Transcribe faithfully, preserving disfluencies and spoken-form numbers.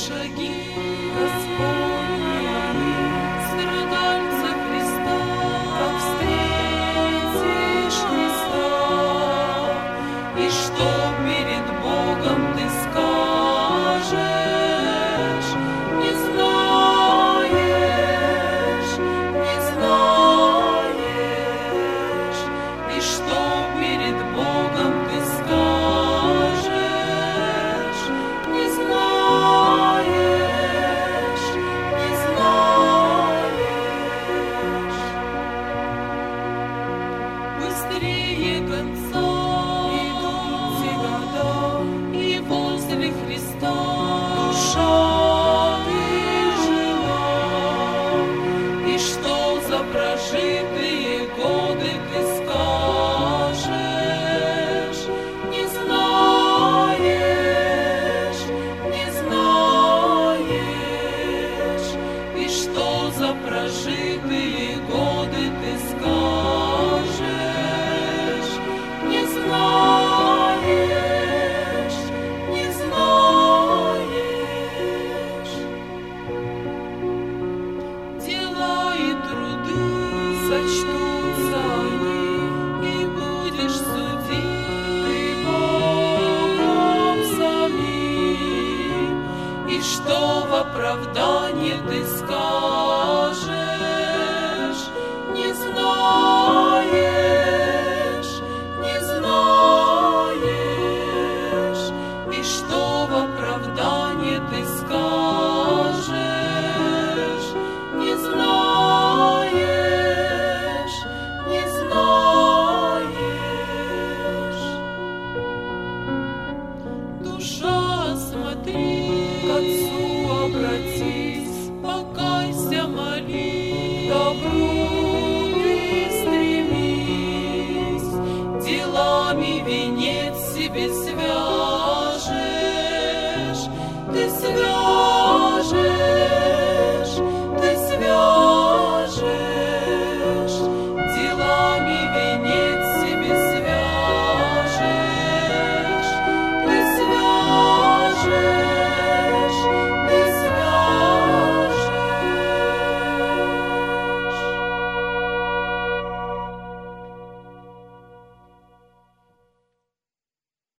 шаги, Господни они, страдальца Христа, как встретишь Христа, и что перед Богом ты скажешь, не знаешь, не знаешь, и что перед Богом ты скажешь, не знаешь, не знаешь. Быстрее конца идут те года, и возле Христа душа ты жила, и что за прожитые годы ты скажешь, не знаешь, не знаешь, и что за прожитые годы ты скажешь, не знаешь, не знаешь. Дела и труды сочтутся они, и будешь судить ты Богом самим, и что в оправдание ты скажешь, не знаешь, не знаешь, и что в оправдание ты скажешь, не знаешь, не знаешь. Душа, смотри, к Отцу обратись, покайся, моли, к добру ты стремись, делами венец себе свяжешь, ты свяжешь.